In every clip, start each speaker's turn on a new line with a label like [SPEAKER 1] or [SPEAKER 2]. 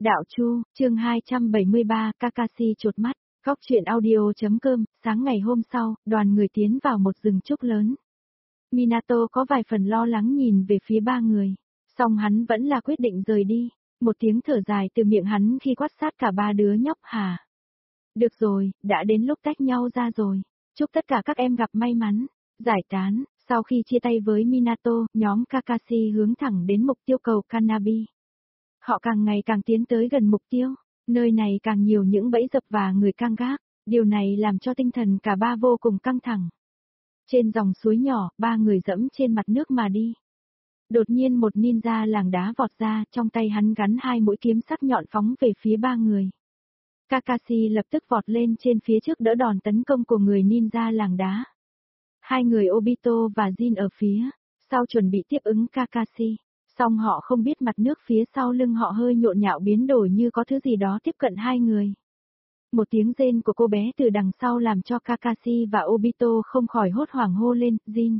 [SPEAKER 1] Đạo Chu, chương 273, Kakashi chột mắt. Góc truyện audio.com, sáng ngày hôm sau, đoàn người tiến vào một rừng trúc lớn. Minato có vài phần lo lắng nhìn về phía ba người, song hắn vẫn là quyết định rời đi. Một tiếng thở dài từ miệng hắn khi quát sát cả ba đứa nhóc hả. Được rồi, đã đến lúc tách nhau ra rồi. Chúc tất cả các em gặp may mắn. Giải tán, sau khi chia tay với Minato, nhóm Kakashi hướng thẳng đến mục tiêu cầu Kanabi. Họ càng ngày càng tiến tới gần mục tiêu, nơi này càng nhiều những bẫy dập và người canh gác, điều này làm cho tinh thần cả ba vô cùng căng thẳng. Trên dòng suối nhỏ, ba người dẫm trên mặt nước mà đi. Đột nhiên một ninja làng đá vọt ra, trong tay hắn gắn hai mũi kiếm sắc nhọn phóng về phía ba người. Kakashi lập tức vọt lên trên phía trước đỡ đòn tấn công của người ninja làng đá. Hai người Obito và Jin ở phía sau chuẩn bị tiếp ứng Kakashi. Song họ không biết mặt nước phía sau lưng họ hơi nhộn nhạo biến đổi như có thứ gì đó tiếp cận hai người. Một tiếng rên của cô bé từ đằng sau làm cho Kakashi và Obito không khỏi hốt hoảng hô lên, Jin.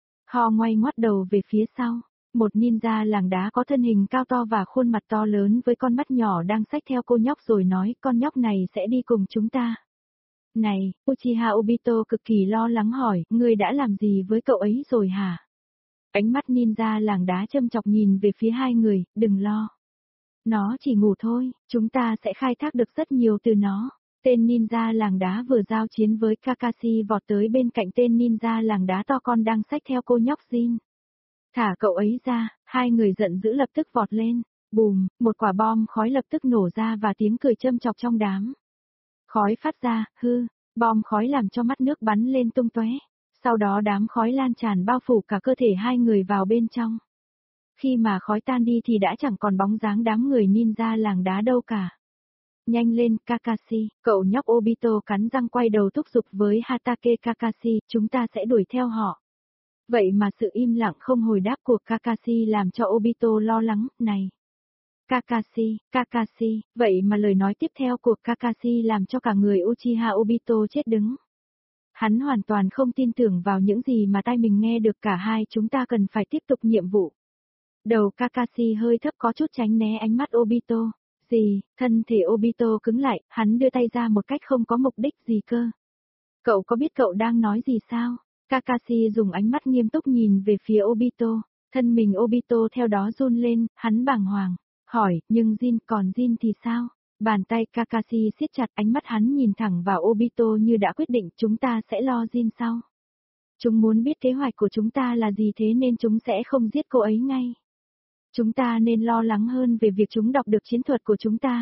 [SPEAKER 1] Họ ngoay ngoắt đầu về phía sau. Một ninja làng đá có thân hình cao to và khuôn mặt to lớn với con mắt nhỏ đang xách theo cô nhóc rồi nói, con nhóc này sẽ đi cùng chúng ta. Này, Uchiha Obito cực kỳ lo lắng hỏi, ngươi đã làm gì với cậu ấy rồi hả? Ánh mắt ninja làng đá châm chọc nhìn về phía hai người, đừng lo. Nó chỉ ngủ thôi, chúng ta sẽ khai thác được rất nhiều từ nó. Tên ninja làng đá vừa giao chiến với Kakashi vọt tới bên cạnh tên ninja làng đá to con đang xách theo cô nhóc Jin. Thả cậu ấy ra, hai người giận dữ lập tức vọt lên, bùm, một quả bom khói lập tức nổ ra và tiếng cười châm chọc trong đám. Khói phát ra, bom khói làm cho mắt nước bắn lên tung tóe. Sau đó đám khói lan tràn bao phủ cả cơ thể hai người vào bên trong. Khi mà khói tan đi thì đã chẳng còn bóng dáng đám người ninja làng đá đâu cả. Nhanh lên, Kakashi, cậu nhóc Obito cắn răng quay đầu thúc giục với Hatake Kakashi, chúng ta sẽ đuổi theo họ. Vậy mà sự im lặng không hồi đáp của Kakashi làm cho Obito lo lắng, này. Kakashi, vậy mà lời nói tiếp theo của Kakashi làm cho cả người Uchiha Obito chết đứng. Hắn hoàn toàn không tin tưởng vào những gì mà tai mình nghe được, cả hai chúng ta cần phải tiếp tục nhiệm vụ. Đầu Kakashi hơi thấp có chút tránh né ánh mắt Obito. Gì, thân thể Obito cứng lại, hắn đưa tay ra một cách không có mục đích gì cơ. Cậu có biết cậu đang nói gì sao? Kakashi dùng ánh mắt nghiêm túc nhìn về phía Obito, thân mình Obito theo đó run lên, hắn bàng hoàng, hỏi, nhưng Jin, còn Jin thì sao? Bàn tay Kakashi siết chặt, ánh mắt hắn nhìn thẳng vào Obito như đã quyết định, chúng ta sẽ lo Jin sau. Chúng muốn biết kế hoạch của chúng ta là gì thế nên chúng sẽ không giết cô ấy ngay. Chúng ta nên lo lắng hơn về việc chúng đọc được chiến thuật của chúng ta.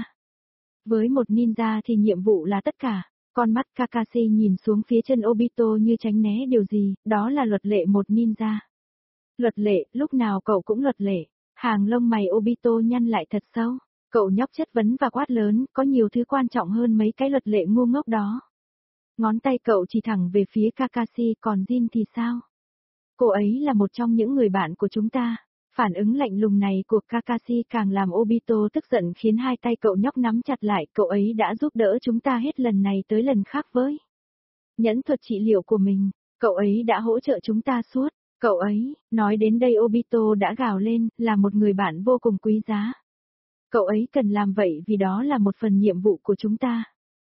[SPEAKER 1] Với một ninja thì nhiệm vụ là tất cả. Con mắt Kakashi nhìn xuống phía chân Obito như tránh né điều gì, đó là luật lệ một ninja. Luật lệ, lúc nào cậu cũng luật lệ. Hàng lông mày Obito nhăn lại thật sâu. Cậu nhóc chất vấn và quát lớn, có nhiều thứ quan trọng hơn mấy cái luật lệ ngu ngốc đó. Ngón tay cậu chỉ thẳng về phía Kakashi, còn Jin thì sao? Cô ấy là một trong những người bạn của chúng ta. Phản ứng lạnh lùng này của Kakashi càng làm Obito tức giận khiến hai tay cậu nhóc nắm chặt lại, cậu ấy đã giúp đỡ chúng ta hết lần này tới lần khác với nhẫn thuật trị liệu của mình, cậu ấy đã hỗ trợ chúng ta suốt, cậu ấy, nói đến đây Obito đã gào lên, là một người bạn vô cùng quý giá. Cậu ấy cần làm vậy vì đó là một phần nhiệm vụ của chúng ta.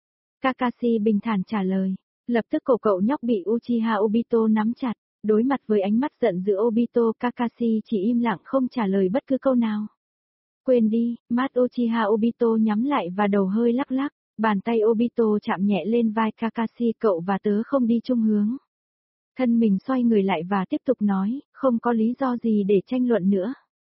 [SPEAKER 1] Kakashi bình thản trả lời, lập tức cổ cậu nhóc bị Uchiha Obito nắm chặt. Đối mặt với ánh mắt giận dữ Obito, Kakashi chỉ im lặng không trả lời bất cứ câu nào. Quên đi, mắt Uchiha Obito nhắm lại và đầu hơi lắc lắc, bàn tay Obito chạm nhẹ lên vai Kakashi, cậu và tớ không đi chung hướng. Thân mình xoay người lại và tiếp tục nói, không có lý do gì để tranh luận nữa.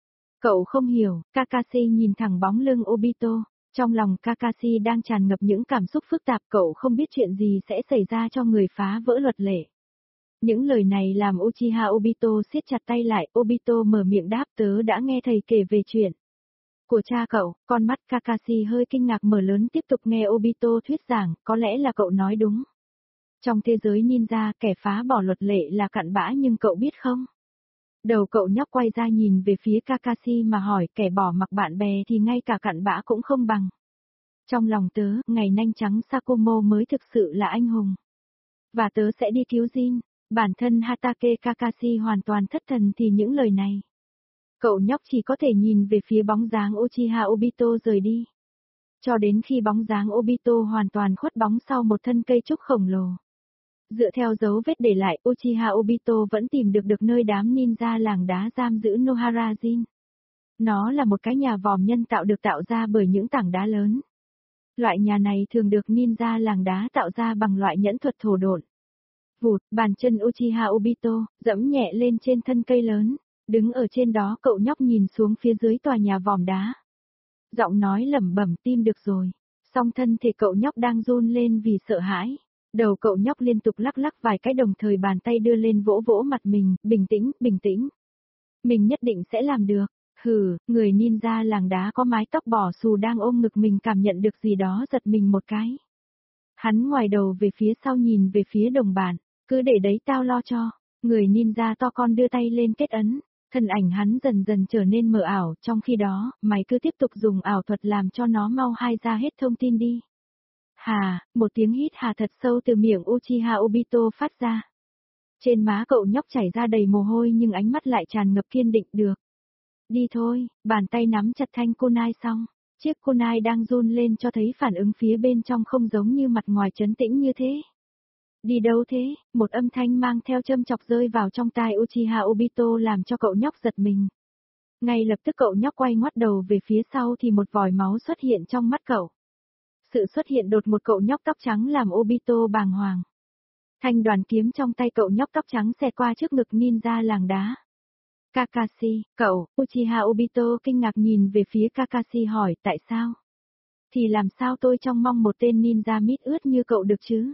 [SPEAKER 1] Cậu không hiểu, Kakashi nhìn thẳng bóng lưng Obito, trong lòng Kakashi đang tràn ngập những cảm xúc phức tạp, cậu không biết chuyện gì sẽ xảy ra cho người phá vỡ luật lệ. Những lời này làm Uchiha Obito siết chặt tay lại, Obito mở miệng đáp, tớ đã nghe thầy kể về chuyện của cha cậu, con mắt Kakashi hơi kinh ngạc mở lớn tiếp tục nghe Obito thuyết giảng, có lẽ là cậu nói đúng. Trong thế giới ninja, kẻ phá bỏ luật lệ là cặn bã nhưng cậu biết không? Đầu cậu nhóc quay ra nhìn về phía Kakashi mà hỏi, kẻ bỏ mặc bạn bè thì ngay cả cặn bã cũng không bằng. Trong lòng tớ, ngày nanh trắng Sakumo mới thực sự là anh hùng. Và tớ sẽ đi cứu Jin. Bản thân Hatake Kakashi hoàn toàn thất thần thì những lời này. Cậu nhóc chỉ có thể nhìn về phía bóng dáng Uchiha Obito rời đi. cho đến khi bóng dáng Obito hoàn toàn khuất bóng sau một thân cây trúc khổng lồ. Dựa theo dấu vết để lại, Uchiha Obito vẫn tìm được nơi đám ninja làng đá giam giữ Nohara-jin. Nó là một cái nhà vòm nhân tạo được tạo ra bởi những tảng đá lớn. Loại nhà này thường được ninja làng đá tạo ra bằng loại nhẫn thuật thổ độn. Vụt, bàn chân Uchiha Obito, dẫm nhẹ lên trên thân cây lớn. Đứng ở trên đó cậu nhóc nhìn xuống phía dưới tòa nhà vòm đá. Giọng nói lẩm bẩm tim được rồi. Song thân thể cậu nhóc đang run lên vì sợ hãi. Đầu cậu nhóc liên tục lắc lắc vài cái đồng thời bàn tay đưa lên vỗ vỗ mặt mình, bình tĩnh, bình tĩnh. Mình nhất định sẽ làm được. Hừ, người ninja làng đá có mái tóc bò xù đang ôm ngực mình cảm nhận được gì đó giật mình một cái. Hắn ngoài đầu về phía sau nhìn về phía đồng bạn, cứ để đấy tao lo cho. Người ninja to con đưa tay lên kết ấn, thân ảnh hắn dần dần trở nên mờ ảo, trong khi đó, mày cứ tiếp tục dùng ảo thuật làm cho nó mau hai ra hết thông tin đi. Hà, một tiếng hít hà thật sâu từ miệng Uchiha Obito phát ra. Trên má cậu nhóc chảy ra đầy mồ hôi nhưng ánh mắt lại tràn ngập kiên định được. Đi thôi, bàn tay nắm chặt thanh kunai xong. Chiếc kunai đang run lên cho thấy phản ứng phía bên trong không giống như mặt ngoài trấn tĩnh như thế. Đi đâu thế? Một âm thanh mang theo châm chọc rơi vào trong tai Uchiha Obito làm cho cậu nhóc giật mình. Ngay lập tức cậu nhóc quay ngoắt đầu về phía sau thì một vòi máu xuất hiện trong mắt cậu. Sự xuất hiện đột ngột cậu nhóc tóc trắng làm Obito bàng hoàng. Thanh đoàn kiếm trong tay cậu nhóc tóc trắng xẹt qua trước ngực ninja làng đá. Kakashi, cậu, Uchiha Obito kinh ngạc nhìn về phía Kakashi hỏi tại sao? Thì làm sao tôi trông mong một tên ninja mít ướt như cậu được chứ?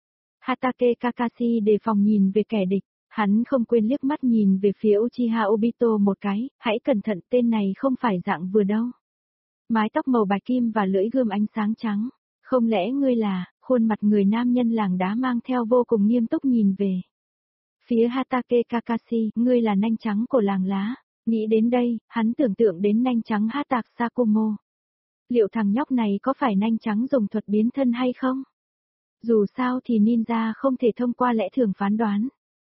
[SPEAKER 1] Hatake Kakashi đề phòng nhìn về kẻ địch, hắn không quên liếc mắt nhìn về phía Uchiha Obito một cái, hãy cẩn thận tên này không phải dạng vừa đâu. Mái tóc màu bạch kim và lưỡi gươm ánh sáng trắng, không lẽ ngươi là, khuôn mặt người nam nhân làng đá mang theo vô cùng nghiêm túc nhìn về. Phía Hatake Kakashi, ngươi là nanh trắng của làng lá, nghĩ đến đây, hắn tưởng tượng đến nanh trắng Hatake Sakumo. Liệu thằng nhóc này có phải nanh trắng dùng thuật biến thân hay không? Dù sao thì ninja không thể thông qua lẽ thường phán đoán.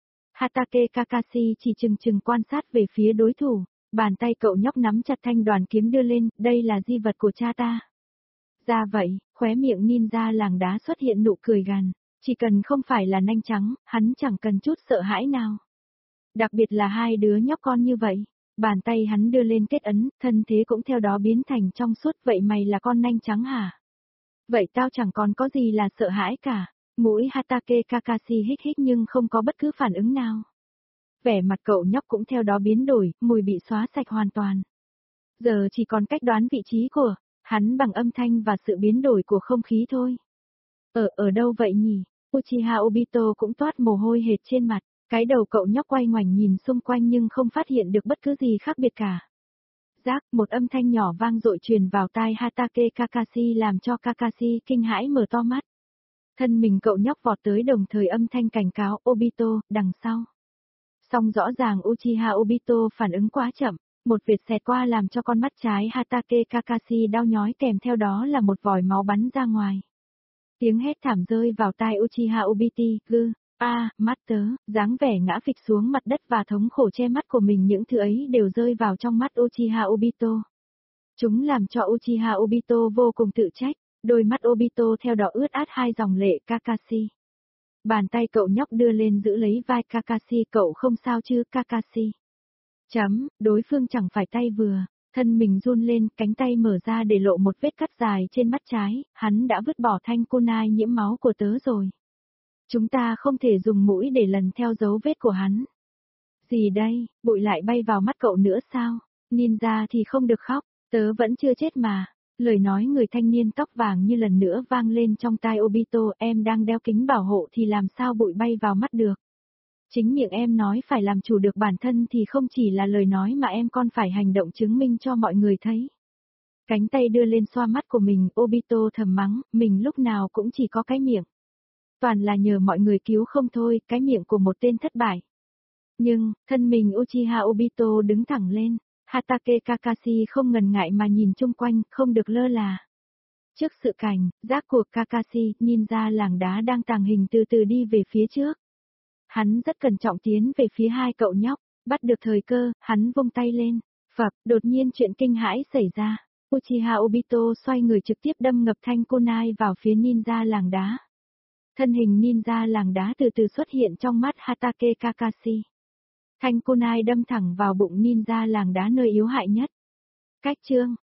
[SPEAKER 1] Hatake Kakashi chỉ chừng quan sát về phía đối thủ, bàn tay cậu nhóc nắm chặt thanh đoàn kiếm đưa lên, đây là di vật của cha ta. Ra vậy, khóe miệng ninja làng đá xuất hiện nụ cười gằn, chỉ cần không phải là nanh trắng, hắn chẳng cần chút sợ hãi nào. Đặc biệt là hai đứa nhóc con như vậy, bàn tay hắn đưa lên kết ấn, thân thế cũng theo đó biến thành trong suốt, vậy mày là con nanh trắng hả? Vậy tao chẳng còn có gì là sợ hãi cả. Mũi Hatake Kakashi hít hít nhưng không có bất cứ phản ứng nào. Vẻ mặt cậu nhóc cũng theo đó biến đổi, mùi bị xóa sạch hoàn toàn. Giờ chỉ còn cách đoán vị trí của hắn bằng âm thanh và sự biến đổi của không khí thôi. Ở đâu vậy nhỉ? Uchiha Obito cũng toát mồ hôi hệt trên mặt, cái đầu cậu nhóc quay ngoảnh nhìn xung quanh nhưng không phát hiện được bất cứ gì khác biệt cả. Rác, một âm thanh nhỏ vang dội truyền vào tai Hatake Kakashi làm cho Kakashi kinh hãi mở to mắt. Thân mình cậu nhóc vọt tới đồng thời âm thanh cảnh cáo Obito, đằng sau. Song rõ ràng Uchiha Obito phản ứng quá chậm, một vệt xẹt qua làm cho con mắt trái Hatake Kakashi đau nhói kèm theo đó là một vòi máu bắn ra ngoài. Tiếng hét thảm rơi vào tai Uchiha Obito, mắt tớ, dáng vẻ ngã phịch xuống mặt đất và thống khổ che mắt của mình những thứ ấy đều rơi vào trong mắt Uchiha Obito. Chúng làm cho Uchiha Obito vô cùng tự trách, đôi mắt Obito theo đó ướt át hai dòng lệ Kakashi. Bàn tay cậu nhóc đưa lên giữ lấy vai Kakashi, cậu không sao chứ Kakashi. Đối phương chẳng phải tay vừa, thân mình run lên, cánh tay mở ra để lộ một vết cắt dài trên mắt trái, hắn đã vứt bỏ thanh kunai nhiễm máu của tớ rồi. Chúng ta không thể dùng mũi để lần theo dấu vết của hắn. Gì đây, bụi lại bay vào mắt cậu nữa sao? Ninja thì không được khóc, tớ vẫn chưa chết mà. Lời nói người thanh niên tóc vàng như lần nữa vang lên trong tai Obito, em đang đeo kính bảo hộ thì làm sao bụi bay vào mắt được. Chính miệng em nói phải làm chủ được bản thân thì không chỉ là lời nói mà em còn phải hành động chứng minh cho mọi người thấy. Cánh tay đưa lên xoa mắt của mình, Obito thầm mắng, mình lúc nào cũng chỉ có cái miệng. Toàn là nhờ mọi người cứu không thôi, cái miệng của một tên thất bại. Nhưng, thân mình Uchiha Obito đứng thẳng lên, Hatake Kakashi không ngần ngại mà nhìn chung quanh, không được lơ là. Trước sự cảnh giác của Kakashi, ninja làng đá đang tàng hình từ từ đi về phía trước. Hắn rất cẩn trọng tiến về phía hai cậu nhóc, bắt được thời cơ, hắn vung tay lên, phập, đột nhiên chuyện kinh hãi xảy ra. Uchiha Obito xoay người trực tiếp đâm ngập thanh kunai vào phía ninja làng đá. Thân hình ninja làng đá từ từ xuất hiện trong mắt Hatake Kakashi. Thanh kunai đâm thẳng vào bụng ninja làng đá nơi yếu hại nhất. Cách chương